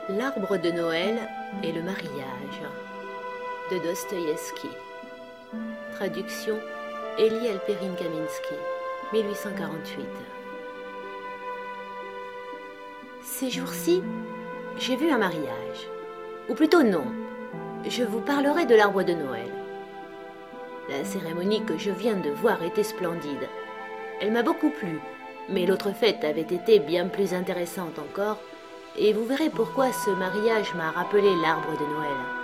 L'arbre de Noël et le mariage de Dostoïevski. Traduction Elie Alperin-Kaminski, 1848. Ces jours-ci, j'ai vu un mariage. Ou plutôt non, je vous parlerai de l'arbre de Noël. La cérémonie que je viens de voir était splendide. Elle m'a beaucoup plu, mais l'autre fête avait été bien plus intéressante encore, et vous verrez pourquoi ce mariage m'a rappelé l'arbre de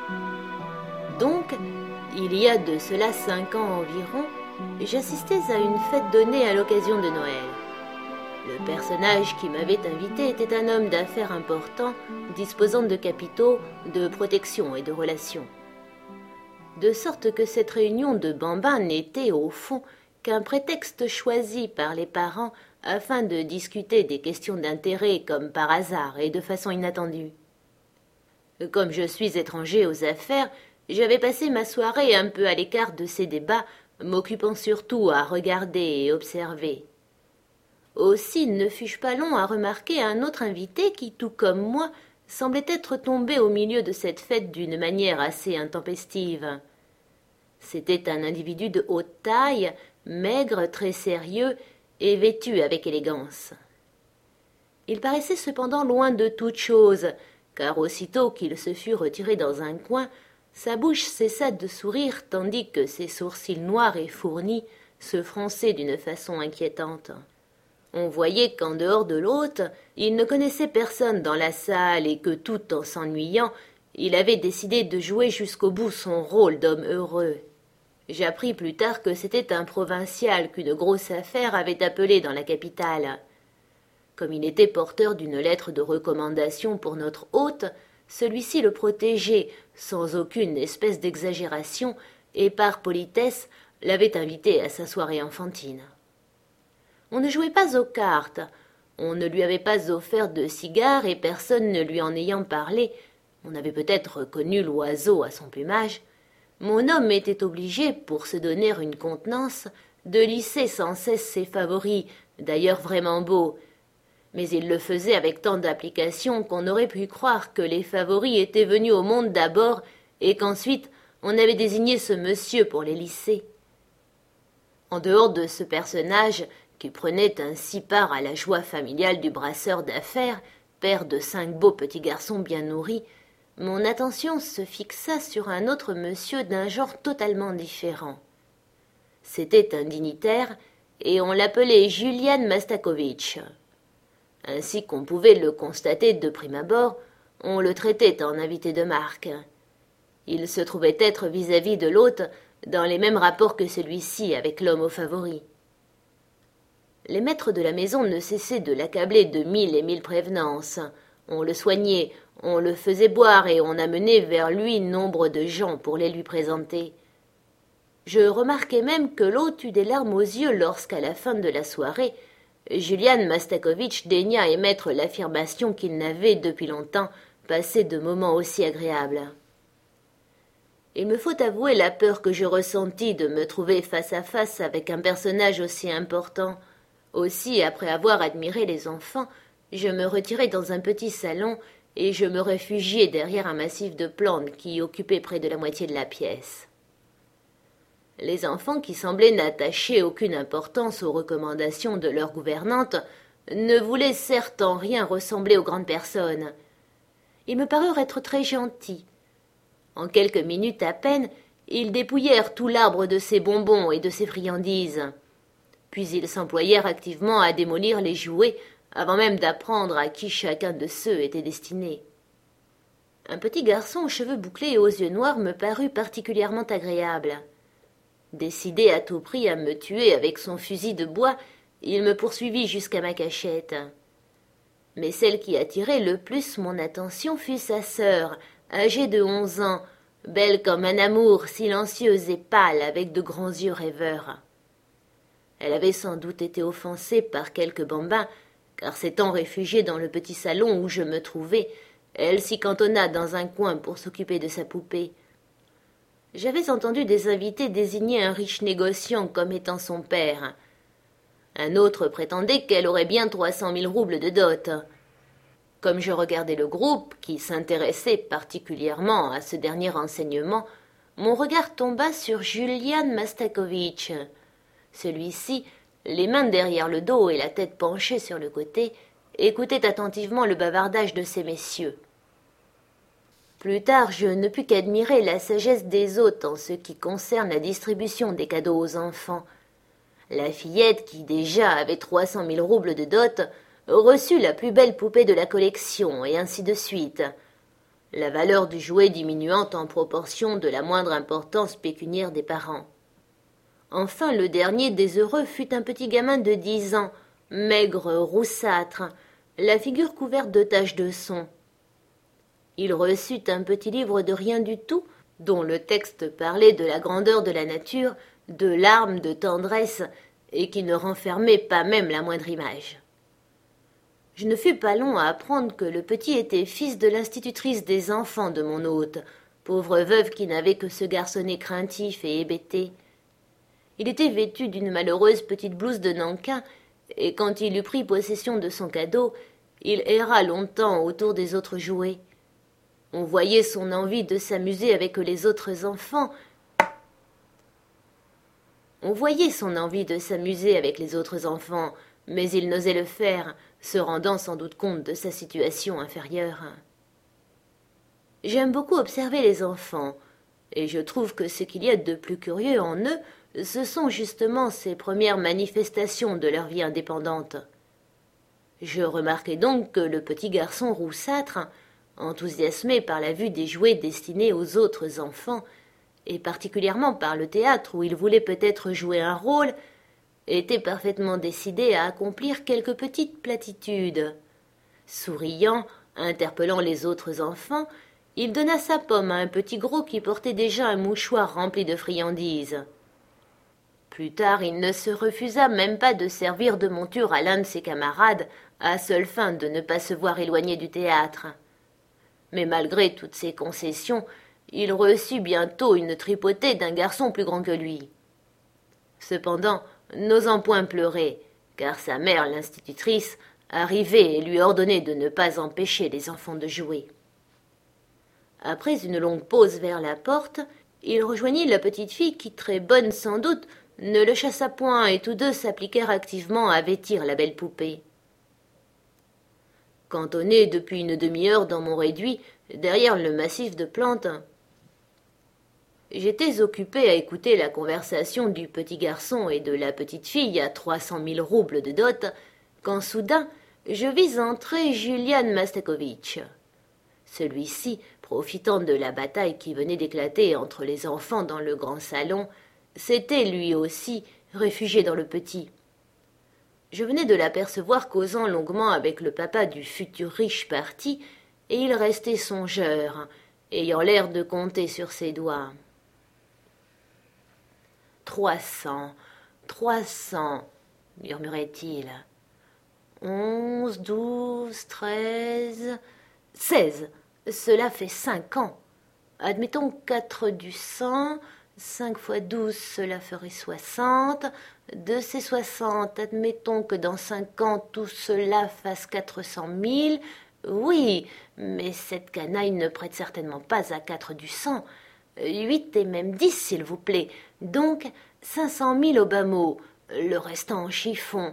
Noël. Donc, il y a de cela 5 ans environ, j'assistais à une fête donnée à l'occasion de Noël. Le personnage qui m'avait invité était un homme d'affaires important, disposant de capitaux, de protection et de relations. De sorte que cette réunion de bambins n'était, au fond, qu'un prétexte choisi par les parents afin de discuter des questions d'intérêt comme par hasard et de façon inattendue. Comme je suis étranger aux affaires, j'avais passé ma soirée un peu à l'écart de ces débats, m'occupant surtout à regarder et observer. Aussi ne fus-je pas long à remarquer un autre invité qui, tout comme moi, semblait être tombé au milieu de cette fête d'une manière assez intempestive. C'était un individu de haute taille, maigre, très sérieux, et vêtu avec élégance. Il paraissait cependant loin de toute chose, car aussitôt qu'il se fut retiré dans un coin, sa bouche cessa de sourire tandis que ses sourcils noirs et fournis se fronçaient d'une façon inquiétante. On voyait qu'en dehors de l'hôte, il ne connaissait personne dans la salle et que, tout en s'ennuyant, il avait décidé de jouer jusqu'au bout son rôle d'homme heureux. J'appris plus tard que c'était un provincial qu'une grosse affaire avait appelé dans la capitale. Comme il était porteur d'une lettre de recommandation pour notre hôte, celui-ci le protégeait sans aucune espèce d'exagération et par politesse l'avait invité à sa soirée enfantine. On ne jouait pas aux cartes, on ne lui avait pas offert de cigares et personne ne lui en ayant parlé, on avait peut-être reconnu l'oiseau à son plumage. Mon homme était obligé, pour se donner une contenance, de lisser sans cesse ses favoris, d'ailleurs vraiment beaux. Mais il le faisait avec tant d'application qu'on aurait pu croire que les favoris étaient venus au monde d'abord et qu'ensuite on avait désigné ce monsieur pour les lisser. En dehors de ce personnage, qui prenait ainsi part à la joie familiale du brasseur d'affaires, père de 5 beaux petits garçons bien nourris, mon attention se fixa sur un autre monsieur d'un genre totalement différent. C'était un dignitaire, et on l'appelait Julian Mastakovitch. Ainsi qu'on pouvait le constater de prime abord, on le traitait en invité de marque. Il se trouvait être vis-à-vis de l'hôte dans les mêmes rapports que celui-ci avec l'homme au favori. Les maîtres de la maison ne cessaient de l'accabler de 1000 et 1000 prévenances. On le soignait, on le faisait boire et on amenait vers lui nombre de gens pour les lui présenter. Je remarquai même que l'hôte eut des larmes aux yeux lorsqu'à la fin de la soirée, Julian Mastakovitch daigna émettre l'affirmation qu'il n'avait depuis longtemps passé de moments aussi agréables. Il me faut avouer la peur que je ressentis de me trouver face à face avec un personnage aussi important. Aussi, après avoir admiré les enfants, je me retirai dans un petit salon et je me réfugiai derrière un massif de plantes qui occupait près de la moitié de la pièce. Les enfants, qui semblaient n'attacher aucune importance aux recommandations de leur gouvernante, ne voulaient certes en rien ressembler aux grandes personnes. Ils me parurent être très gentils. En quelques minutes à peine, ils dépouillèrent tout l'arbre de ses bonbons et de ses friandises. Puis ils s'employèrent activement à démolir les jouets, avant même d'apprendre à qui chacun de ceux était destiné. Un petit garçon aux cheveux bouclés et aux yeux noirs me parut particulièrement agréable. Décidé à tout prix à me tuer avec son fusil de bois, il me poursuivit jusqu'à ma cachette. Mais celle qui attirait le plus mon attention fut sa sœur, âgée de 11 ans, belle comme un amour, silencieuse et pâle, avec de grands yeux rêveurs. Elle avait sans doute été offensée par quelques bambins, car s'étant réfugiée dans le petit salon où je me trouvais, elle s'y cantonna dans un coin pour s'occuper de sa poupée. J'avais entendu des invités désigner un riche négociant comme étant son père. Un autre prétendait qu'elle aurait bien 300 000 roubles de dot. Comme je regardais le groupe, qui s'intéressait particulièrement à ce dernier enseignement, mon regard tomba sur Julian Mastakovich. Celui-ci, les mains derrière le dos et la tête penchée sur le côté, écoutait attentivement le bavardage de ces messieurs. Plus tard, je ne pus qu'admirer la sagesse des hôtes en ce qui concerne la distribution des cadeaux aux enfants. La fillette, qui déjà avait 300 000 roubles de dot, reçut la plus belle poupée de la collection, et ainsi de suite, la valeur du jouet diminuant en proportion de la moindre importance pécuniaire des parents. Enfin, le dernier des heureux fut un petit gamin de 10 ans, maigre, roussâtre, la figure couverte de taches de son. Il reçut un petit livre de rien du tout, dont le texte parlait de la grandeur de la nature, de larmes, de tendresse, et qui ne renfermait pas même la moindre image. Je ne fus pas long à apprendre que le petit était fils de l'institutrice des enfants de mon hôte, pauvre veuve qui n'avait que ce garçonnet craintif et hébété. Il était vêtu d'une malheureuse petite blouse de nankin, et quand il eut pris possession de son cadeau, il erra longtemps autour des autres jouets. On voyait son envie de s'amuser avec les autres enfants. Mais il n'osait le faire, se rendant sans doute compte de sa situation inférieure. J'aime beaucoup observer les enfants, et je trouve que ce qu'il y a de plus curieux en eux, ce sont justement ces premières manifestations de leur vie indépendante. Je remarquai donc que le petit garçon roussâtre, enthousiasmé par la vue des jouets destinés aux autres enfants, et particulièrement par le théâtre où il voulait peut-être jouer un rôle, était parfaitement décidé à accomplir quelques petites platitudes. Souriant, interpellant les autres enfants, il donna sa pomme à un petit gros qui portait déjà un mouchoir rempli de friandises. Plus tard, il ne se refusa même pas de servir de monture à l'un de ses camarades, à seule fin de ne pas se voir éloigné du théâtre. Mais malgré toutes ces concessions, il reçut bientôt une tripotée d'un garçon plus grand que lui. Cependant, n'osant point pleurer, car sa mère, l'institutrice, arrivait et lui ordonnait de ne pas empêcher les enfants de jouer. Après une longue pause vers la porte, il rejoignit la petite fille qui, très bonne sans doute, ne le chassa point, et tous deux s'appliquèrent activement à vêtir la belle poupée. Cantonné depuis une demi-heure dans mon réduit, derrière le massif de plantes, j'étais occupé à écouter la conversation du petit garçon et de la petite fille à 300 000 roubles de dot, quand soudain je vis entrer Julian Mastakovich. Celui-ci, profitant de la bataille qui venait d'éclater entre les enfants dans le grand salon, s'était lui aussi réfugié dans le petit. Je venais de l'apercevoir causant longuement avec le papa du futur riche parti, et il restait songeur, ayant l'air de compter sur ses doigts. 300, murmurait-il. 11, 12, 13, 16. Cela fait 5 ans. Admettons 4 du 100, 5 fois 12, cela ferait 60. De ces 60, admettons que dans 5 ans, tout cela fasse 400 000. Oui, mais cette canaille ne prête certainement pas à 4 du 100. 8 et même 10, s'il vous plaît. Donc 500 000 au bas mot, le restant en chiffon.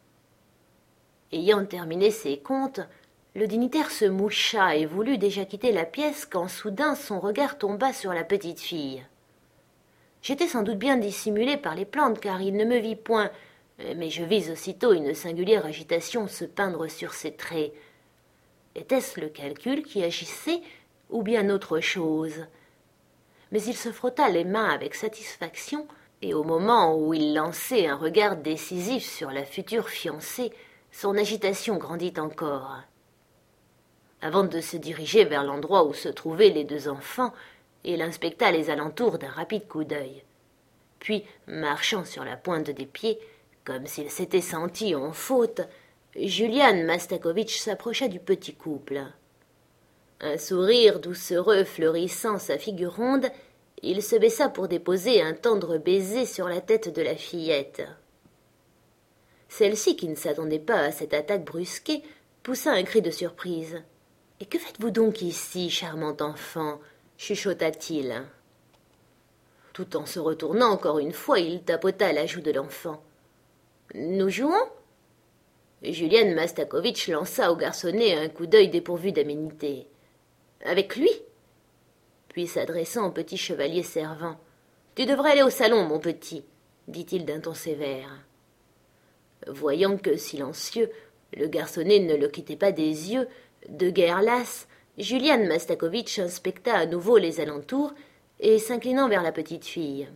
Ayant terminé ses comptes, le dignitaire se moucha et voulut déjà quitter la pièce quand soudain son regard tomba sur la petite fille. J'étais sans doute bien dissimulé par les plantes car il ne me vit point, mais je vis aussitôt une singulière agitation se peindre sur ses traits. Était-ce le calcul qui agissait ou bien autre chose? Mais il se frotta les mains avec satisfaction, et au moment où il lançait un regard décisif sur la future fiancée, son agitation grandit encore. Avant de se diriger vers l'endroit où se trouvaient les deux enfants, il inspecta les alentours d'un rapide coup d'œil. Puis, marchant sur la pointe des pieds, comme s'il s'était senti en faute, Julian Mastakovich s'approcha du petit couple. Un sourire doucereux fleurissant sa figure ronde, il se baissa pour déposer un tendre baiser sur la tête de la fillette. Celle-ci, qui ne s'attendait pas à cette attaque brusquée, poussa un cri de surprise. « Et que faites-vous donc ici, charmant enfant ?» chuchota-t-il. Tout en se retournant encore une fois, il tapota la joue de l'enfant. « Nous jouons ?» Julian Mastakovitch lança au garçonnet un coup d'œil dépourvu d'aménité. « Avec lui ?» Puis s'adressant au petit chevalier servant. « Tu devrais aller au salon, mon petit, » dit-il d'un ton sévère. Voyant que, silencieux, le garçonnet ne le quittait pas des yeux, de guerre lasse, Julian Mastakovitch inspecta à nouveau les alentours et s'inclinant vers la petite fille.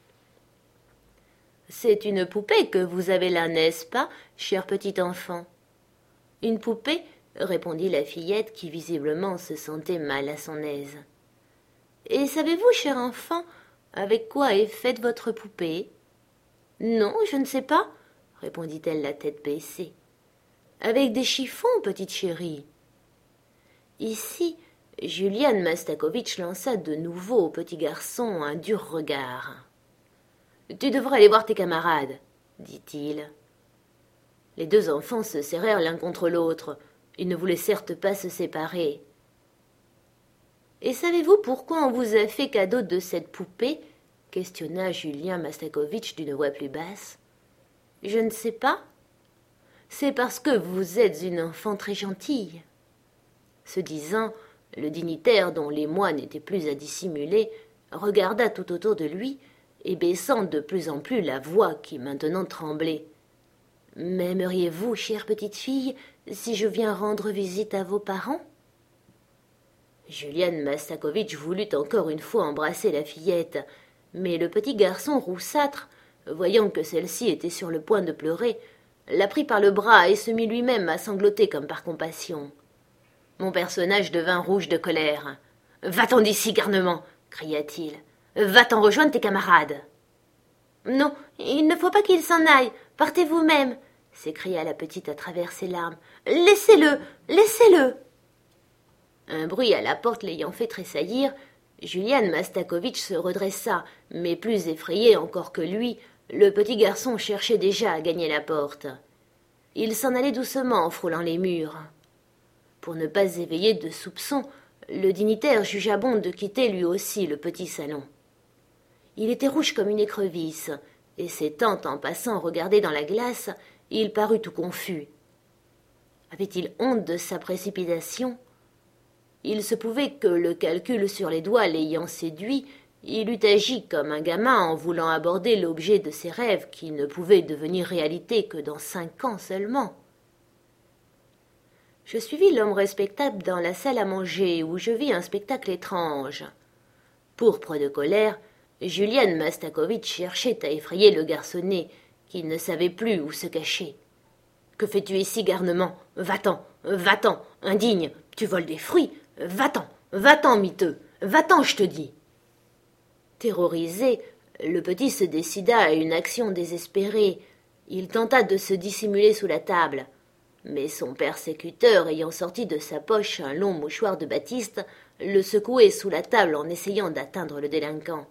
« C'est une poupée que vous avez là, n'est-ce pas, cher petit enfant ?»« Une poupée ?» répondit la fillette qui visiblement se sentait mal à son aise. « Et savez-vous, cher enfant, avec quoi est faite votre poupée ?»« Non, je ne sais pas, » répondit-elle la tête baissée. « Avec des chiffons, petite chérie. » Ici, Julian Mastakovitch lança de nouveau au petit garçon un dur regard. « Tu devrais aller voir tes camarades, » dit-il. Les deux enfants se serrèrent l'un contre l'autre. Ils ne voulaient certes pas se séparer. « Et savez-vous pourquoi on vous a fait cadeau de cette poupée ?» questionna Julian Mastakovitch d'une voix plus basse. « Je ne sais pas. C'est parce que vous êtes une enfant très gentille. » Ce disant, le dignitaire, dont l'émoi n'était plus à dissimuler, regarda tout autour de lui et baissant de plus en plus la voix qui maintenant tremblait. « M'aimeriez-vous, chère petite fille, si je viens rendre visite à vos parents ?» Julian Mastakovitch voulut encore une fois embrasser la fillette, mais le petit garçon roussâtre, voyant que celle-ci était sur le point de pleurer, la prit par le bras et se mit lui-même à sangloter comme par compassion. Mon personnage devint rouge de colère. « Va-t'en d'ici, garnement !» cria-t-il. « Va-t'en rejoindre tes camarades !»« Non, il ne faut pas qu'il s'en aille. Partez vous-même !» s'écria la petite à travers ses larmes. « Laissez-le, laissez-le !» Un bruit à la porte l'ayant fait tressaillir, Julian Mastakovitch se redressa, mais plus effrayé encore que lui, le petit garçon cherchait déjà à gagner la porte. Il s'en allait doucement en frôlant les murs. Pour ne pas éveiller de soupçons, le dignitaire jugea bon de quitter lui aussi le petit salon. Il était rouge comme une écrevisse, et s'étant en passant regarder dans la glace, il parut tout confus. Avait-il honte de sa précipitation ? Il se pouvait que le calcul sur les doigts l'ayant séduit, il eût agi comme un gamin en voulant aborder l'objet de ses rêves qui ne pouvait devenir réalité que dans 5 ans seulement. Je suivis l'homme respectable dans la salle à manger où je vis un spectacle étrange. Pourpre de colère, Julian Mastakovitch cherchait à effrayer le garçonnet qui ne savait plus où se cacher. « Que fais-tu ici, garnement ? Va-t'en, va-t'en, indigne, tu voles des fruits. Va-t'en, va-t'en, miteux, va-t'en, je te dis. » Terrorisé, le petit se décida à une action désespérée. Il tenta de se dissimuler sous la table. Mais son persécuteur, ayant sorti de sa poche un long mouchoir de batiste, le secouait sous la table en essayant d'atteindre le délinquant.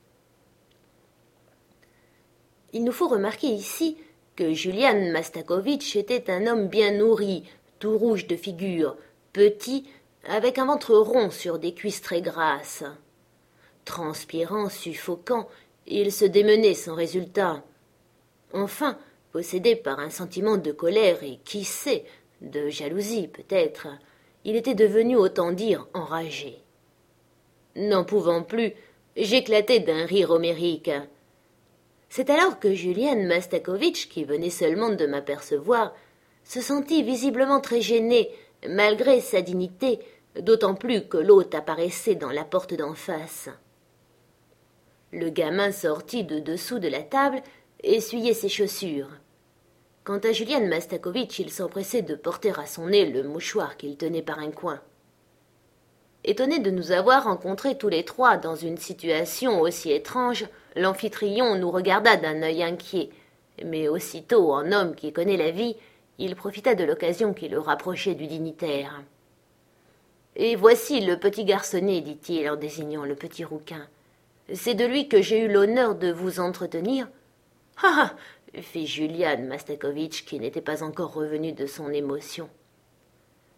Il nous faut remarquer ici que Julian Mastakovitch était un homme bien nourri, tout rouge de figure, petit, avec un ventre rond sur des cuisses très grasses. Transpirant, suffocant, il se démenait sans résultat. Enfin, possédé par un sentiment de colère et, qui sait, de jalousie peut-être, il était devenu, autant dire, enragé. N'en pouvant plus, j'éclatai d'un rire homérique. C'est alors que Julian Mastakovitch, qui venait seulement de m'apercevoir, se sentit visiblement très gêné, malgré sa dignité, d'autant plus que l'hôte apparaissait dans la porte d'en face. Le gamin sortit de dessous de la table et essuyait ses chaussures. Quant à Julian Mastakovitch, il s'empressait de porter à son nez le mouchoir qu'il tenait par un coin. Étonné de nous avoir rencontrés tous les trois dans une situation aussi étrange, l'amphitryon nous regarda d'un œil inquiet, mais aussitôt, en homme qui connaît la vie, il profita de l'occasion qui le rapprochait du dignitaire. « Et voici le petit garçonnet, dit-il en désignant le petit rouquin. C'est de lui que j'ai eu l'honneur de vous entretenir. »« Ah !» fit Julian Mastakovitch, qui n'était pas encore revenu de son émotion.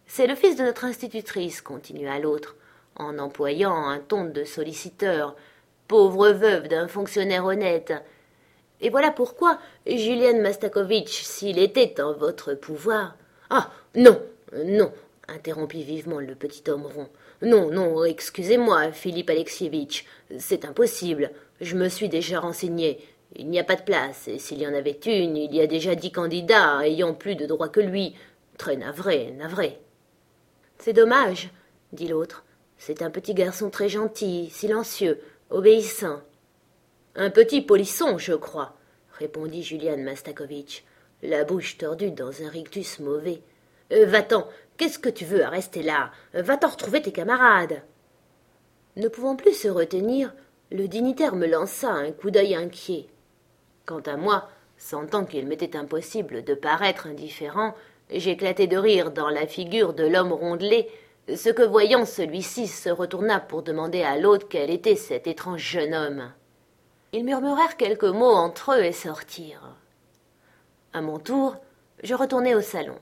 C'est le fils de notre institutrice, continua l'autre, en employant un ton de solliciteur, pauvre veuve d'un fonctionnaire honnête. Et voilà pourquoi, Julian Mastakovitch, s'il était en votre pouvoir... Ah, non, non, interrompit vivement le petit homme rond. Non, non, excusez-moi, Philippe Alexievitch, c'est impossible. Je me suis déjà renseigné. Il n'y a pas de place, et s'il y en avait une, il y a déjà 10 candidats ayant plus de droits que lui. Très navré, navré. C'est dommage, dit l'autre. C'est un petit garçon très gentil, silencieux, obéissant. Un petit polisson, je crois, répondit Julian Mastakovitch, la bouche tordue dans un rictus mauvais. Va-t'en, qu'est-ce que tu veux à rester là? Va-t'en retrouver tes camarades. Ne pouvant plus se retenir, le dignitaire me lança un coup d'œil inquiet. Quant à moi, sentant qu'il m'était impossible de paraître indifférent, j'éclatai de rire dans la figure de l'homme rondelé, ce que voyant celui-ci se retourna pour demander à l'autre quel était cet étrange jeune homme. Ils murmurèrent quelques mots entre eux et sortirent. À mon tour, je retournai au salon.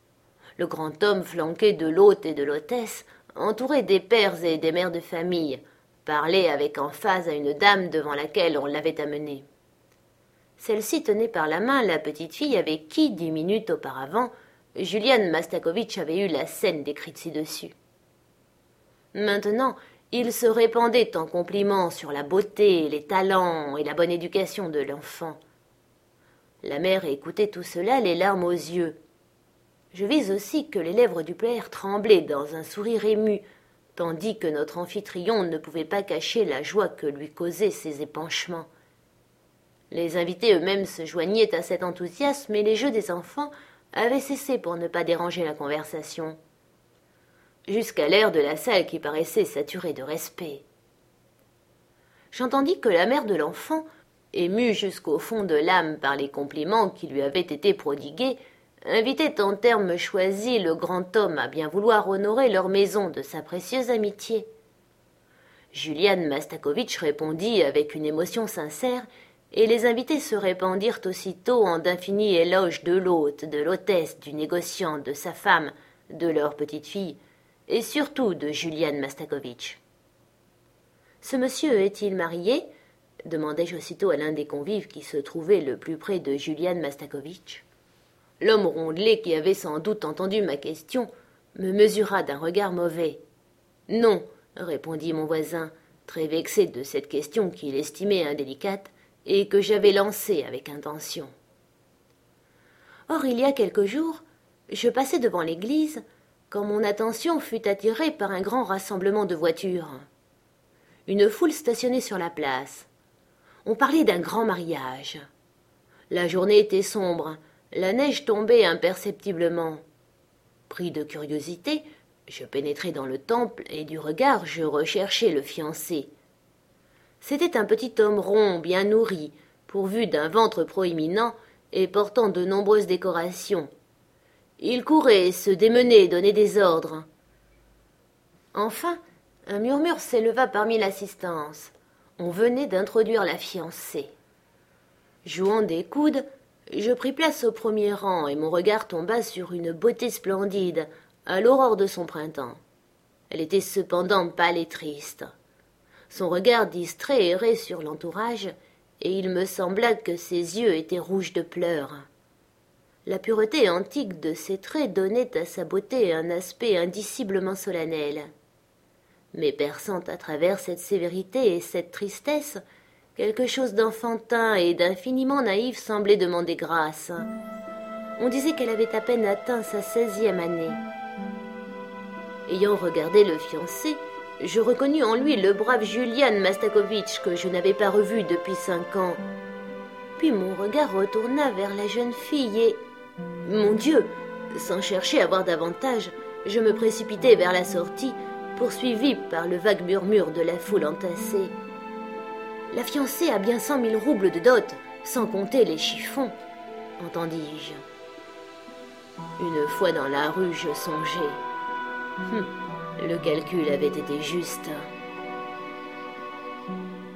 Le grand homme, flanqué de l'hôte et de l'hôtesse, entouré des pères et des mères de famille, parlait avec emphase à une dame devant laquelle on l'avait amené. Celle-ci tenait par la main la petite fille avec qui, 10 minutes auparavant, Julian Mastakovitch avait eu la scène décrite ci-dessus. Maintenant, il se répandait en compliments sur la beauté, les talents et la bonne éducation de l'enfant. La mère écoutait tout cela, les larmes aux yeux. Je vis aussi que les lèvres du père tremblaient dans un sourire ému, tandis que notre amphitryon ne pouvait pas cacher la joie que lui causaient ces épanchements. Les invités eux-mêmes se joignaient à cet enthousiasme, et les jeux des enfants avaient cessé pour ne pas déranger la conversation, jusqu'à l'air de la salle qui paraissait saturé de respect. J'entendis que la mère de l'enfant, émue jusqu'au fond de l'âme par les compliments qui lui avaient été prodigués, invitait en termes choisis le grand homme à bien vouloir honorer leur maison de sa précieuse amitié. Julian Mastakovitch répondit avec une émotion sincère, et les invités se répandirent aussitôt en d'infinis éloges de l'hôte, de l'hôtesse, du négociant, de sa femme, de leur petite-fille, et surtout de Julian Mastakovitch. « Ce monsieur est-il marié ?» demandai-je aussitôt à l'un des convives qui se trouvait le plus près de Julian Mastakovitch. L'homme rondelé, qui avait sans doute entendu ma question, me mesura d'un regard mauvais. « Non, » répondit mon voisin, très vexé de cette question qu'il estimait indélicate, et que j'avais lancée avec intention. Or, il y a quelques jours, je passais devant l'église, quand mon attention fut attirée par un grand rassemblement de voitures. Une foule stationnait sur la place. On parlait d'un grand mariage. La journée était sombre, la neige tombait imperceptiblement. Pris de curiosité, je pénétrai dans le temple et du regard je recherchai le fiancé. C'était un petit homme rond, bien nourri, pourvu d'un ventre proéminent et portant de nombreuses décorations. Il courait, se démenait, donnait des ordres. Enfin, un murmure s'éleva parmi l'assistance. On venait d'introduire la fiancée. Jouant des coudes, je pris place au premier rang et mon regard tomba sur une beauté splendide, à l'aurore de son printemps. Elle était cependant pâle et triste. Son regard distrait errait sur l'entourage, et il me sembla que ses yeux étaient rouges de pleurs. La pureté antique de ses traits donnait à sa beauté un aspect indiciblement solennel. Mais perçant à travers cette sévérité et cette tristesse, quelque chose d'enfantin et d'infiniment naïf semblait demander grâce. On disait qu'elle avait à peine atteint sa 16e année. Ayant regardé le fiancé, je reconnus en lui le brave Julian Mastakovitch que je n'avais pas revu depuis 5 ans. Puis mon regard retourna vers la jeune fille et... Mon Dieu! Sans chercher à voir davantage, je me précipitai vers la sortie, poursuivi par le vague murmure de la foule entassée. La fiancée a bien 100 000 roubles de dot, sans compter les chiffons, entendis-je. Une fois dans la rue, je songeai. Le calcul avait été juste.